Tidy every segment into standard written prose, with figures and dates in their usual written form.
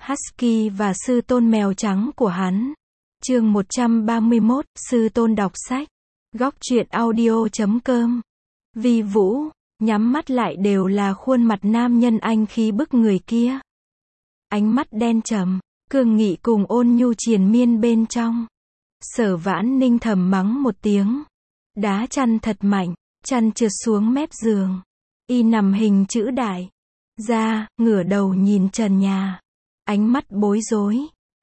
Husky và sư tôn mèo trắng của hắn. Chương 131, sư tôn đọc sách. Góc truyện audio.com. Vi Vũ, nhắm mắt lại đều là khuôn mặt nam nhân anh khí bức người kia. Ánh mắt đen trầm, cương nghị cùng ôn nhu triền miên bên trong. Sở Vãn Ninh thầm mắng một tiếng. Đá chăn thật mạnh, chăn trượt xuống mép giường. Y nằm hình chữ đại. Ra, ngửa đầu nhìn trần nhà. Ánh mắt bối rối.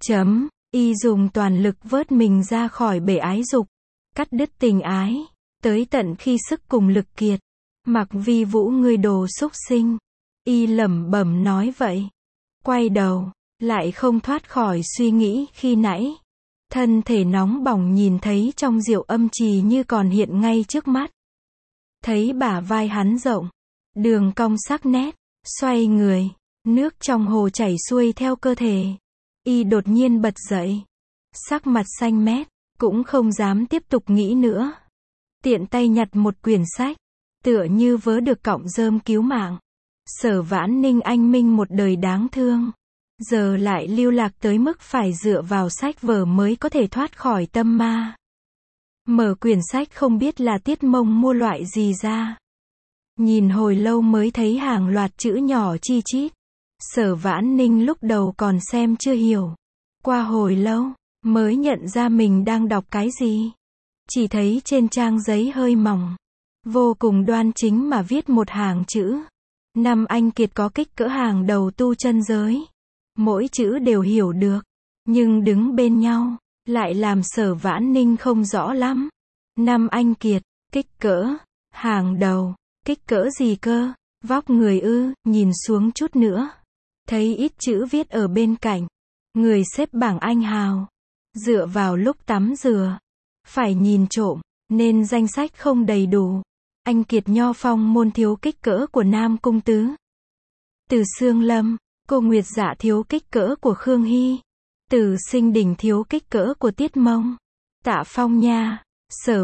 Y dùng toàn lực vớt mình ra khỏi bể ái dục. Cắt đứt tình ái. Tới tận khi sức cùng lực kiệt. Mặc Vi Vũ ngươi đồ xúc sinh. Y lẩm bẩm nói vậy. Quay đầu, lại không thoát khỏi suy nghĩ khi nãy. Thân thể nóng bỏng nhìn thấy trong rượu âm trì như còn hiện ngay trước mắt. Thấy bả vai hắn rộng, đường cong sắc nét, xoay người, nước trong hồ chảy xuôi theo cơ thể. Y đột nhiên bật dậy, sắc mặt xanh mét, cũng không dám tiếp tục nghĩ nữa. Tiện tay nhặt một quyển sách, tựa như vớ được cọng rơm cứu mạng. Sở Vãn Ninh anh minh một đời đáng thương. Giờ lại lưu lạc tới mức phải dựa vào sách vở mới có thể thoát khỏi tâm ma. Mở quyển sách không biết là Tiết Mông mua loại gì ra. Nhìn hồi lâu mới thấy hàng loạt chữ nhỏ chi chít. Sở Vãn Ninh lúc đầu còn xem chưa hiểu. Qua hồi lâu, mới nhận ra mình đang đọc cái gì. Chỉ thấy trên trang giấy hơi mỏng, vô cùng đoan chính mà viết một hàng chữ. Năm anh kiệt có kích cỡ hàng đầu tu chân giới. Mỗi chữ đều hiểu được, nhưng đứng bên nhau, lại làm Sở Vãn Ninh không rõ lắm. Năm anh kiệt, kích cỡ, hàng đầu, kích cỡ gì cơ, vóc người ư, nhìn xuống chút nữa. Thấy ít chữ viết ở bên cạnh, người xếp bảng anh hào. Dựa vào lúc tắm rửa, phải nhìn trộm, nên danh sách không đầy đủ. Anh kiệt Nho Phong môn thiếu kích cỡ của Nam Cung Tứ. Từ Sương Lâm, cô Nguyệt Dạ thiếu kích cỡ của Khương Hy. Từ Sinh Đình thiếu kích cỡ của Tiết Mông. Tạ Phong Nha, Sở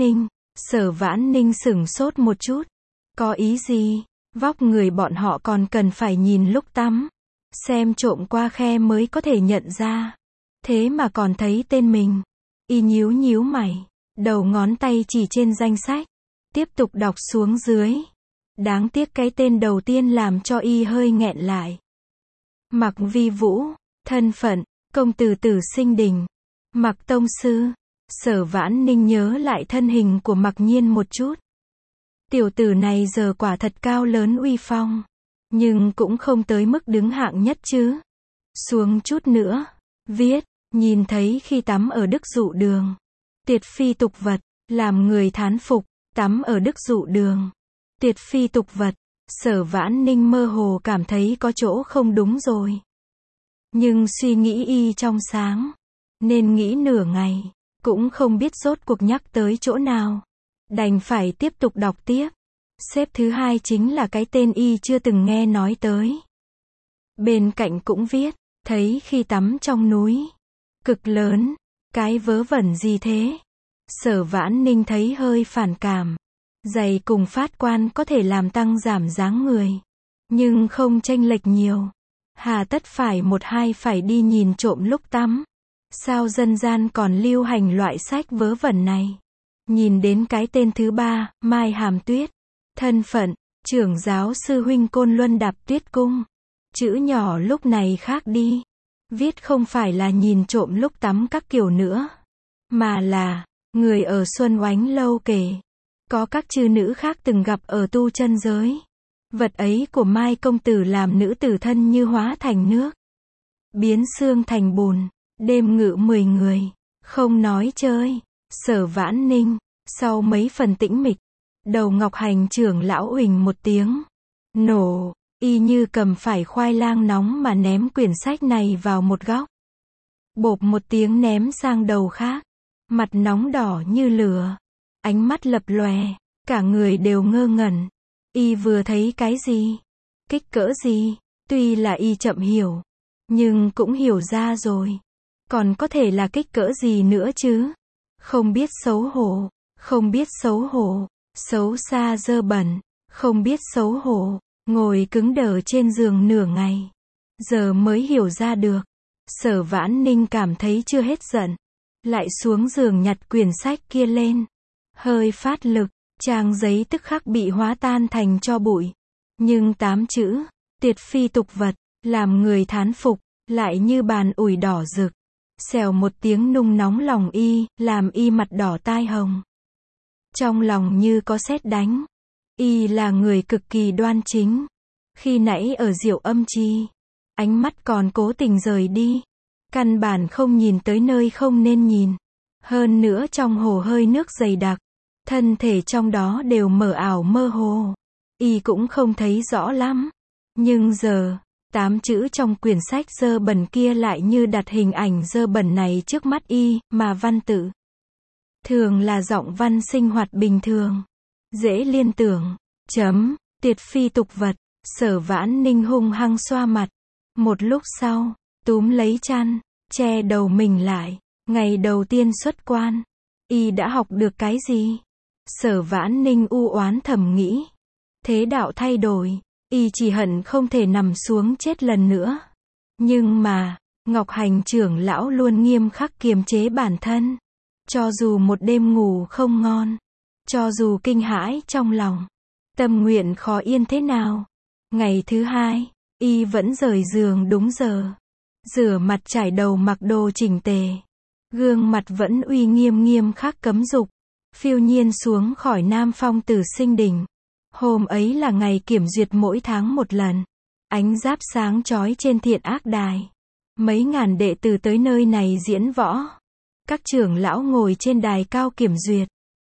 Vãn Ninh sửng sốt một chút. Có ý gì? Vóc người bọn họ còn cần phải nhìn lúc tắm. Xem trộm qua khe mới có thể nhận ra. Thế mà còn thấy tên mình. Y nhíu nhíu mày. Đầu ngón tay chỉ trên danh sách. Tiếp tục đọc xuống dưới. Đáng tiếc cái tên đầu tiên làm cho y hơi nghẹn lại. Mặc Vi Vũ, thân phận, công tử Tử Sinh Đình. Mặc tông sư. Sở Vãn Ninh nhớ lại thân hình của Mặc Nhiên một chút. Tiểu tử này giờ quả thật cao lớn uy phong. Nhưng cũng không tới mức đứng hạng nhất chứ. Xuống chút nữa. Viết, nhìn thấy khi tắm ở Đức Dụ Đường. Tuyệt phi tục vật, làm người thán phục. Tắm ở Đức Dụ Đường. Tuyệt phi tục vật. Sở Vãn Ninh mơ hồ cảm thấy có chỗ không đúng rồi. Nhưng suy nghĩ y trong sáng. Nên nghĩ nửa ngày. Cũng không biết rốt cuộc nhắc tới chỗ nào. Đành phải tiếp tục đọc tiếp. Xếp thứ hai chính là cái tên y chưa từng nghe nói tới. Bên cạnh cũng viết. Thấy khi tắm trong núi. Cực lớn. Cái vớ vẩn gì thế? Sở Vãn Ninh thấy hơi phản cảm. Giày cùng phát quan có thể làm tăng giảm dáng người. Nhưng không chênh lệch nhiều. Hà tất phải một hai phải đi nhìn trộm lúc tắm. Sao dân gian còn lưu hành loại sách vớ vẩn này? Nhìn đến cái tên thứ ba, Mai Hàm Tuyết. Thân phận, trưởng giáo sư huynh Côn Luân Đạp Tuyết Cung. Chữ nhỏ lúc này khác đi. Viết không phải là nhìn trộm lúc tắm các kiểu nữa. Mà là, người ở Xuân Oánh Lâu kể. Có các chư nữ khác từng gặp ở tu chân giới. Vật ấy của Mai công tử làm nữ tử thân như hóa thành nước. Biến xương thành bùn. Đêm ngự 10 người. Không nói chơi. Sở Vãn Ninh. Sau mấy phần tĩnh mịch. Đầu Ngọc Hành trưởng lão uỳnh một tiếng. Nổ. Y như cầm phải khoai lang nóng mà ném quyển sách này vào một góc. Bộp một tiếng ném sang đầu khác. Mặt nóng đỏ như lửa. Ánh mắt lập lòe. Cả người đều ngơ ngẩn. Y vừa thấy cái gì? Kích cỡ gì? Tuy là y chậm hiểu. Nhưng cũng hiểu ra rồi. Còn có thể là kích cỡ gì nữa chứ? Không biết xấu hổ. Không biết xấu hổ. Xấu xa dơ bẩn. Không biết xấu hổ. Ngồi cứng đờ trên giường nửa ngày. Giờ mới hiểu ra được. Sở Vãn Ninh cảm thấy chưa hết giận. Lại xuống giường nhặt quyển sách kia lên. Hơi phát lực, trang giấy tức khắc bị hóa tan thành tro bụi. Nhưng 8 chữ, tuyệt phi tục vật, làm người thán phục, lại như bàn ủi đỏ rực. Xèo một tiếng nung nóng lòng y, làm y mặt đỏ tai hồng. Trong lòng như có sét đánh. Y là người cực kỳ đoan chính. Khi nãy ở Diệu Âm Chi, ánh mắt còn cố tình rời đi. Căn bản không nhìn tới nơi không nên nhìn. Hơn nữa trong hồ hơi nước dày đặc. Thân thể trong đó đều mờ ảo mơ hồ. Y cũng không thấy rõ lắm. Nhưng giờ, 8 chữ trong quyển sách dơ bẩn kia lại như đặt hình ảnh dơ bẩn này trước mắt y, mà văn tự. Thường là giọng văn sinh hoạt bình thường. Dễ liên tưởng. Tuyệt phi tục vật. Sở Vãn Ninh hung hăng xoa mặt. Một lúc sau, túm lấy chăn, che đầu mình lại. Ngày đầu tiên xuất quan, y đã học được cái gì? Sở Vãn Ninh u oán thầm nghĩ. Thế đạo thay đổi, y chỉ hận không thể nằm xuống chết lần nữa. Nhưng mà, Ngọc Hành trưởng lão luôn nghiêm khắc kiềm chế bản thân. Cho dù một đêm ngủ không ngon, cho dù kinh hãi trong lòng, tâm nguyện khó yên thế nào. Ngày thứ hai, y vẫn rời giường đúng giờ. Rửa mặt chải đầu mặc đồ chỉnh tề. Gương mặt vẫn uy nghiêm nghiêm khắc cấm dục. Phiêu nhiên xuống khỏi Nam Phong Tử Sinh Đỉnh. Hôm ấy là ngày kiểm duyệt mỗi tháng một lần. Ánh giáp sáng chói trên Thiện Ác Đài. Mấy ngàn đệ tử tới nơi này diễn võ. Các trưởng lão ngồi trên đài cao kiểm duyệt.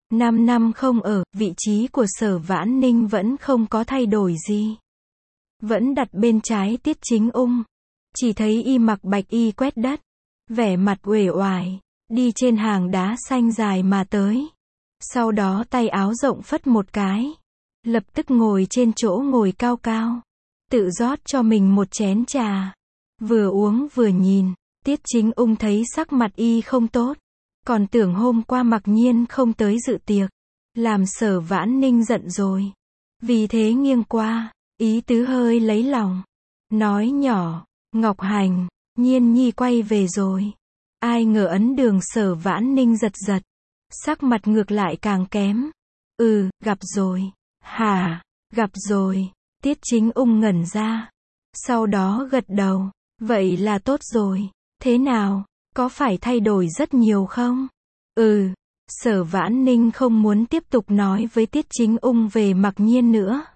5 năm không ở, vị trí của Sở Vãn Ninh vẫn không có thay đổi gì. Vẫn đặt bên trái Tiết Chính Ung. Chỉ thấy y mặc bạch y quét đất. Vẻ mặt uể oải. Đi trên hàng đá xanh dài mà tới. Sau đó tay áo rộng phất một cái. Lập tức ngồi trên chỗ ngồi cao cao. Tự rót cho mình một chén trà. Vừa uống vừa nhìn. Tiết Chính Ung thấy sắc mặt y không tốt. Còn tưởng hôm qua Mặc Nhiên không tới dự tiệc. Làm Sở Vãn Ninh giận rồi. Vì thế nghiêng qua. Ý tứ hơi lấy lòng. Nói nhỏ. Ngọc Hành, Nhiên Nhi quay về rồi. Ai ngờ ấn đường Sở Vãn Ninh giật giật. Sắc mặt ngược lại càng kém. Gặp rồi. Hả, gặp rồi. Tiết Chính Ung ngẩn ra. Sau đó gật đầu. Vậy là tốt rồi. Thế nào, có phải thay đổi rất nhiều không? Sở Vãn Ninh không muốn tiếp tục nói với Tiết Chính Ung về Mặc Nhiên nữa.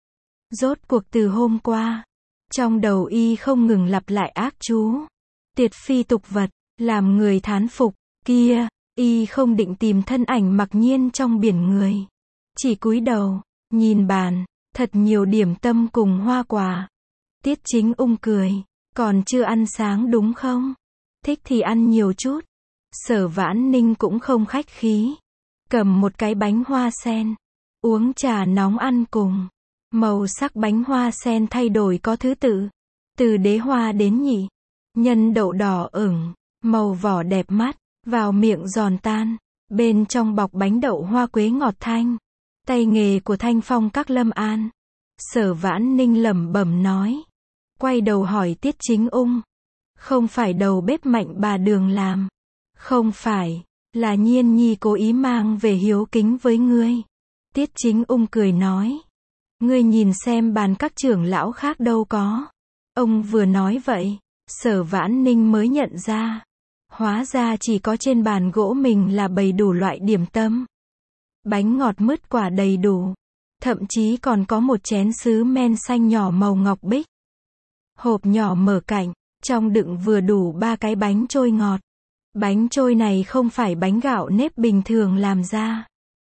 Rốt cuộc từ hôm qua, trong đầu y không ngừng lặp lại ác chú. Tuyệt phi tục vật, làm người thán phục. Kia, y không định tìm thân ảnh Mặc Nhiên trong biển người. Chỉ cúi đầu, nhìn bàn, thật nhiều điểm tâm cùng hoa quả. Tiết Chính Ung cười. Còn chưa ăn sáng đúng không? Thích thì ăn nhiều chút. Sở Vãn Ninh cũng không khách khí. Cầm một cái bánh hoa sen. Uống trà nóng ăn cùng. Màu sắc bánh hoa sen thay đổi có thứ tự. Từ đế hoa đến nhị. Nhân đậu đỏ ửng. Màu vỏ đẹp mắt. Vào miệng giòn tan. Bên trong bọc bánh đậu hoa quế ngọt thanh. Tay nghề của Thanh Phong các Lâm An. Sở Vãn Ninh lẩm bẩm nói. Quay đầu hỏi Tiết Chính Ung. Không phải đầu bếp Mạnh bà Đường làm. Không phải, là Nhiên Nhi cố ý mang về hiếu kính với ngươi. Tiết Chính Ung cười nói. Ngươi nhìn xem bàn các trưởng lão khác đâu có. Ông vừa nói vậy, Sở Vãn Ninh mới nhận ra. Hóa ra chỉ có trên bàn gỗ mình là bày đủ loại điểm tâm. Bánh ngọt mứt quả đầy đủ. Thậm chí còn có một chén sứ men xanh nhỏ màu ngọc bích. Hộp nhỏ mở cạnh, trong đựng vừa đủ 3 cái bánh trôi ngọt. Bánh trôi này không phải bánh gạo nếp bình thường làm ra,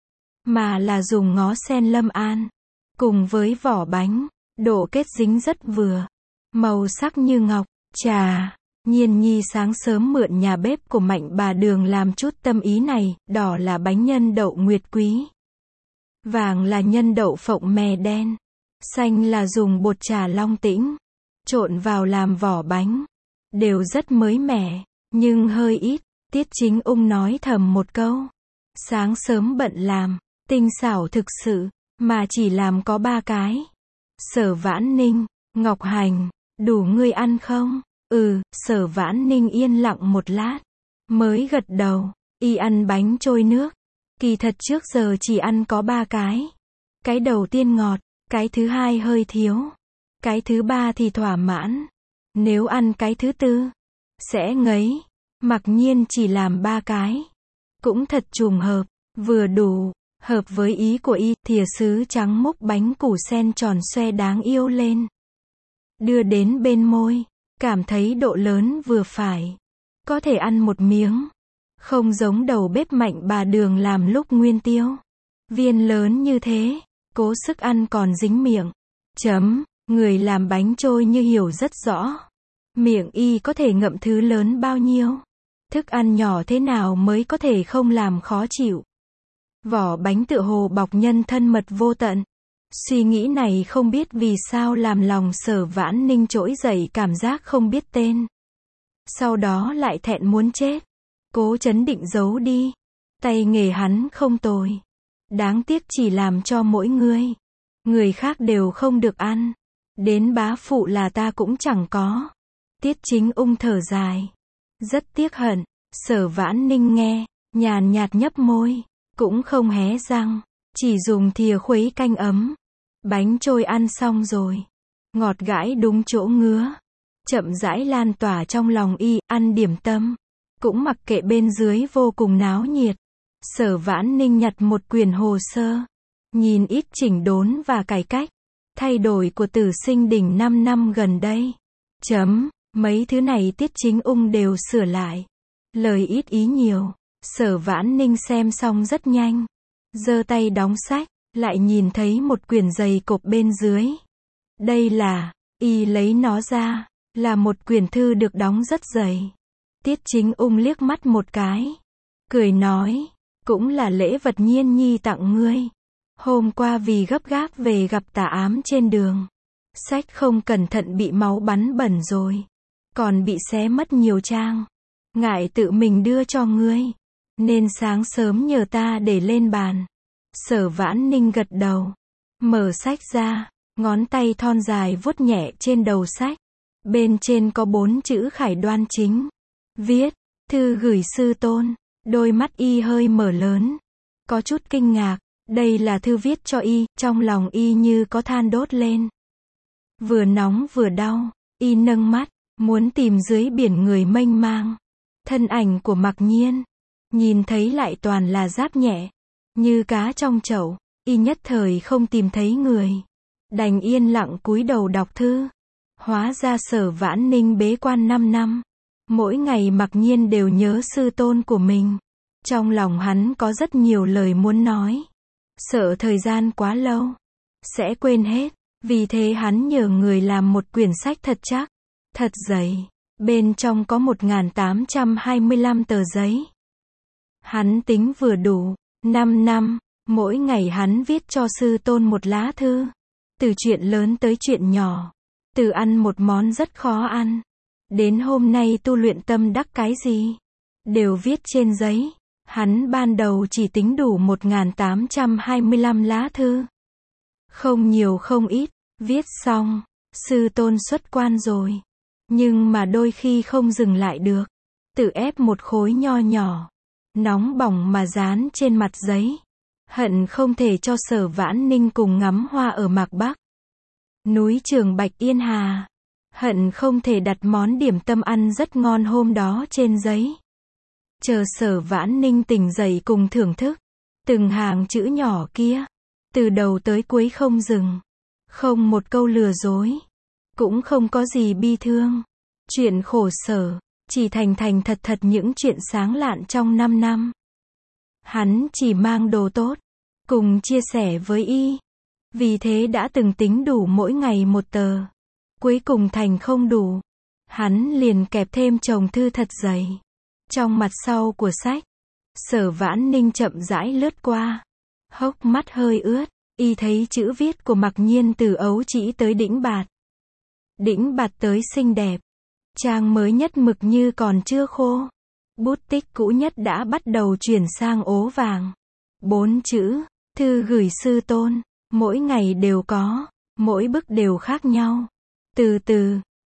mà là dùng ngó sen Lâm An. Cùng với vỏ bánh, độ kết dính rất vừa. Màu sắc như ngọc. Chà, Nhiên Nhi sáng sớm mượn nhà bếp của Mạnh bà Đường làm chút tâm ý này. Đỏ là bánh nhân đậu nguyệt quý. Vàng là nhân đậu phộng mè đen. Xanh là dùng bột trà Long Tĩnh. Trộn vào làm vỏ bánh. Đều rất mới mẻ, nhưng hơi ít. Tiết Chính Ung nói thầm một câu. Sáng sớm bận làm, tinh xảo thực sự, mà chỉ làm có 3 cái. Sở Vãn Ninh, Ngọc Hành, Đủ ngươi ăn không? Sở Vãn Ninh yên lặng một lát, mới gật đầu. Y ăn bánh trôi nước. Kỳ thật trước giờ chỉ ăn có 3 cái. Cái đầu tiên ngọt, cái thứ hai hơi thiếu, cái thứ ba thì thỏa mãn. Nếu ăn cái thứ tư, sẽ ngấy. Mặc nhiên chỉ làm 3 cái. Cũng thật trùng hợp, vừa đủ, hợp với ý của y. Thìa sứ trắng múc bánh củ sen tròn xoe đáng yêu lên. Đưa đến bên môi, cảm thấy độ lớn vừa phải. Có thể ăn một miếng. Không giống đầu bếp Mạnh bà Đường làm lúc nguyên tiêu. Viên lớn như thế, cố sức ăn còn dính miệng. Người làm bánh trôi như hiểu rất rõ. Miệng y có thể ngậm thứ lớn bao nhiêu. Thức ăn nhỏ thế nào mới có thể không làm khó chịu. Vỏ bánh tựa hồ bọc nhân thân mật vô tận. Suy nghĩ này không biết vì sao làm lòng Sở Vãn Ninh trỗi dậy cảm giác không biết tên. Sau đó lại thẹn muốn chết. Cố chấn định giấu đi. Tay nghề hắn không tồi. Đáng tiếc chỉ làm cho mỗi người. Người khác đều không được ăn. Đến bá phụ là ta cũng chẳng có. Tiết Chính Ung thở dài. Rất tiếc hận. Sở Vãn Ninh nghe, nhàn nhạt nhấp môi. Cũng không hé răng. Chỉ dùng thìa khuấy canh ấm. Bánh trôi ăn xong rồi. Ngọt gãi đúng chỗ ngứa. Chậm rãi lan tỏa trong lòng y, ăn điểm tâm. Cũng mặc kệ bên dưới vô cùng náo nhiệt. Sở Vãn Ninh nhặt một quyển hồ sơ. Nhìn ít chỉnh đốn và cải cách. Thay đổi của Tử Sinh Đỉnh 5 năm gần đây. Mấy thứ này Tiết Chính Ung đều sửa lại. Lời ít ý nhiều. Sở Vãn Ninh xem xong rất nhanh. Giơ tay đóng sách. Lại nhìn thấy một quyển dày cộp bên dưới. Đây là, y lấy nó ra, là một quyển thư được đóng rất dày. Tiết Chính Ung liếc mắt một cái. Cười nói, cũng là lễ vật Nhiên Nhi tặng ngươi. Hôm qua vì gấp gáp về gặp tà ám trên đường. Sách không cẩn thận bị máu bắn bẩn rồi. Còn bị xé mất nhiều trang. Ngại tự mình đưa cho ngươi. Nên sáng sớm nhờ ta để lên bàn. Sở Vãn Ninh gật đầu. Mở sách ra. Ngón tay thon dài vuốt nhẹ trên đầu sách. Bên trên có 4 chữ Khải Đoan Chính. Viết, thư gửi sư tôn. Đôi mắt y hơi mở lớn. Có chút kinh ngạc. Đây là thư viết cho y. Trong lòng y như có than đốt lên. Vừa nóng vừa đau. Y nâng mắt. Muốn tìm dưới biển người mênh mang. Thân ảnh của Mặc Nhiên. Nhìn thấy lại toàn là giáp nhẹ. Như cá trong chậu. Y nhất thời không tìm thấy người. Đành yên lặng cúi đầu đọc thư. Hóa ra Sở Vãn Ninh bế quan 5 năm. Mỗi ngày Mặc Nhiên đều nhớ sư tôn của mình. Trong lòng hắn có rất nhiều lời muốn nói. Sợ thời gian quá lâu. Sẽ quên hết. Vì thế hắn nhờ người làm một quyển sách thật chắc. Thật dày. Bên trong có 1825 tờ giấy. Hắn tính vừa đủ. 5 năm. Mỗi ngày hắn viết cho sư tôn một lá thư. Từ chuyện lớn tới chuyện nhỏ. Từ ăn một món rất khó ăn. Đến hôm nay tu luyện tâm đắc cái gì. Đều viết trên giấy. Hắn ban đầu chỉ tính đủ 1825 lá thư. Không nhiều không ít. Viết xong. Sư tôn xuất quan rồi. Nhưng mà đôi khi không dừng lại được. Tự ép một khối nho nhỏ. Nóng bỏng mà dán trên mặt giấy. Hận không thể cho Sở Vãn Ninh cùng ngắm hoa ở Mạc Bắc. Núi Trường Bạch Yên Hà. Hận không thể đặt món điểm tâm ăn rất ngon hôm đó trên giấy. Chờ Sở Vãn Ninh tỉnh dậy cùng thưởng thức. Từng hàng chữ nhỏ kia. Từ đầu tới cuối không dừng. Không một câu lừa dối. Cũng không có gì bi thương. Chuyện khổ sở. Chỉ thành thật thật những chuyện sáng lạn trong 5 năm. Hắn chỉ mang đồ tốt. Cùng chia sẻ với y. Vì thế đã từng tính đủ mỗi ngày một tờ. Cuối cùng thành không đủ. Hắn liền kẹp thêm chồng thư thật dày. Trong mặt sau của sách. Sở Vãn Ninh chậm rãi lướt qua. Hốc mắt hơi ướt. Y thấy chữ viết của Mặc Nhiên từ ấu trĩ tới đĩnh bạt. Đĩnh bạt tới xinh đẹp. Trang mới nhất mực như còn chưa khô. Bút tích cũ nhất đã bắt đầu chuyển sang ố vàng. 4 chữ. Thư gửi sư tôn. Mỗi ngày đều có. Mỗi bức đều khác nhau. Từ từ.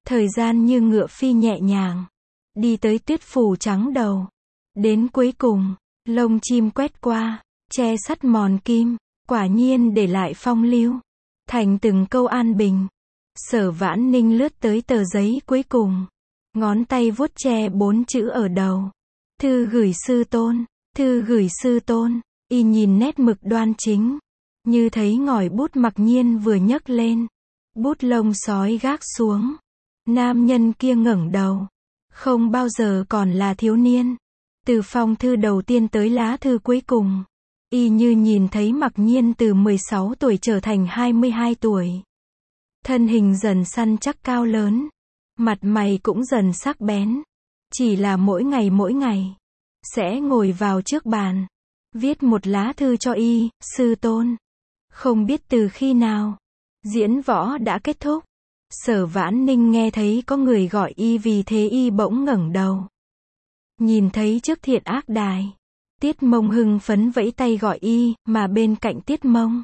Thời gian như ngựa phi nhẹ nhàng. Đi tới tuyết phủ trắng đầu. Đến cuối cùng, lông chim quét qua, che sắt mòn kim, quả nhiên để lại phong lưu. Thành từng câu an bình. Sở Vãn Ninh lướt tới tờ giấy cuối cùng. Ngón tay vuốt che 4 chữ ở đầu. Thư gửi sư tôn, thư gửi sư tôn. Y nhìn nét mực đoan chính. Như thấy ngòi bút mặc nhiên vừa nhấc lên. Bút lông sói gác xuống. Nam nhân kia ngẩng đầu. Không bao giờ còn là thiếu niên. Từ phong thư đầu tiên tới lá thư cuối cùng. Y như nhìn thấy mặc nhiên từ 16 tuổi trở thành 22 tuổi. Thân hình dần săn chắc cao lớn. Mặt mày cũng dần sắc bén. Chỉ là mỗi ngày. Sẽ ngồi vào trước bàn. Viết một lá thư cho Y, sư tôn. Không biết từ khi nào. Diễn võ đã kết thúc. Sở Vãn Ninh nghe thấy có người gọi Y, vì thế Y bỗng ngẩng đầu. Nhìn thấy trước Thiện Ác Đài. Tiết Mông hưng phấn vẫy tay gọi Y, mà bên cạnh Tiết Mông.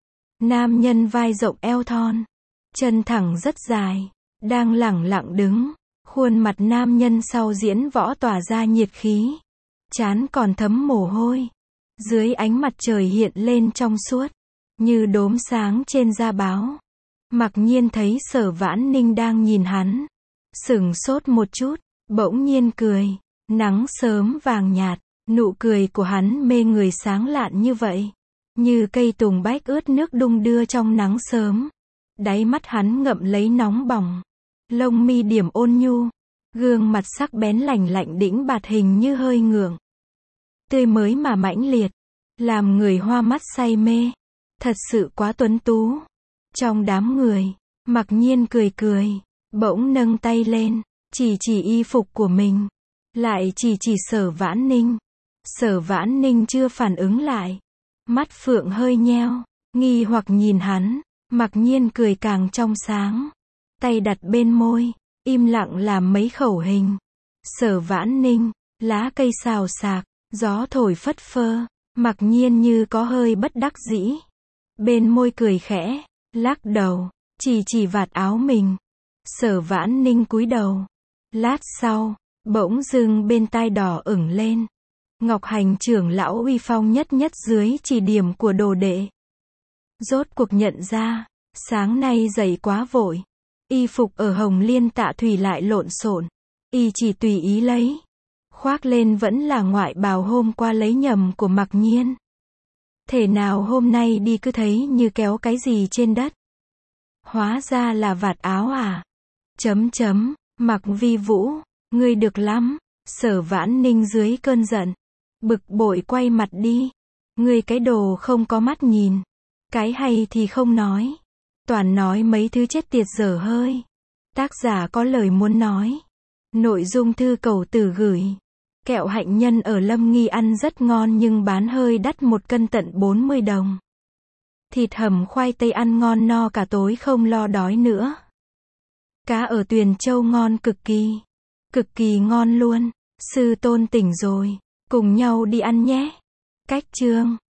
Nam nhân vai rộng eo thon. Chân thẳng rất dài. Đang lẳng lặng đứng. Khuôn mặt nam nhân sau diễn võ tỏa ra nhiệt khí. Trán còn thấm mồ hôi. Dưới ánh mặt trời hiện lên trong suốt. Như đốm sáng trên da báo. Mặc nhiên thấy Sở Vãn Ninh đang nhìn hắn. Sửng sốt một chút. Bỗng nhiên cười. Nắng sớm vàng nhạt. Nụ cười của hắn mê người sáng lạn như vậy. Như cây tùng bách ướt nước đung đưa trong nắng sớm. Đáy mắt hắn ngậm lấy nóng bỏng. Lông mi điểm ôn nhu. Gương mặt sắc bén lành lạnh đĩnh bạt hình như hơi ngượng. Tươi mới mà mãnh liệt. Làm người hoa mắt say mê. Thật sự quá tuấn tú. Trong đám người, mặc nhiên cười. Bỗng nâng tay lên. Chỉ y phục của mình. Lại chỉ Sở Vãn Ninh. Sở Vãn Ninh chưa phản ứng lại. Mắt phượng hơi nheo. Nghi hoặc nhìn hắn. Mặc nhiên cười càng trong sáng. Tay đặt bên môi. Im lặng làm mấy khẩu hình. Sở Vãn Ninh. Lá cây xào xạc. Gió thổi phất phơ. Mặc nhiên như có hơi bất đắc dĩ. Bên môi cười khẽ. Lắc đầu. Chỉ vạt áo mình. Sở Vãn Ninh cúi đầu. Lát sau. Bỗng dưng bên tai đỏ ửng lên. Ngọc Hành trưởng lão uy phong nhất dưới chỉ điểm của đồ đệ. Rốt cuộc nhận ra. Sáng nay dậy quá vội. Y phục ở Hồng Liên Tạ Thủy lại lộn xộn. Y chỉ tùy ý lấy. Khoác lên vẫn là ngoại bào hôm qua lấy nhầm của Mặc Nhiên. Thể nào hôm nay đi cứ thấy như kéo cái gì trên đất. Hóa ra là vạt áo à. Mặc Vi Vũ, ngươi được lắm. Sở Vãn Ninh dưới cơn giận. Bực bội quay mặt đi. Ngươi cái đồ không có mắt nhìn. Cái hay thì không nói. Toàn nói mấy thứ chết tiệt dở hơi. Tác giả có lời muốn nói. Nội dung thư cầu tử gửi. Kẹo hạnh nhân ở Lâm Nghi ăn rất ngon nhưng bán hơi đắt, 1 cân tận 40 đồng. Thịt hầm khoai tây ăn ngon no cả tối không lo đói nữa. Cá ở Tuyền Châu ngon cực kỳ ngon luôn. Sư tôn tỉnh rồi, cùng nhau đi ăn nhé. Cách chương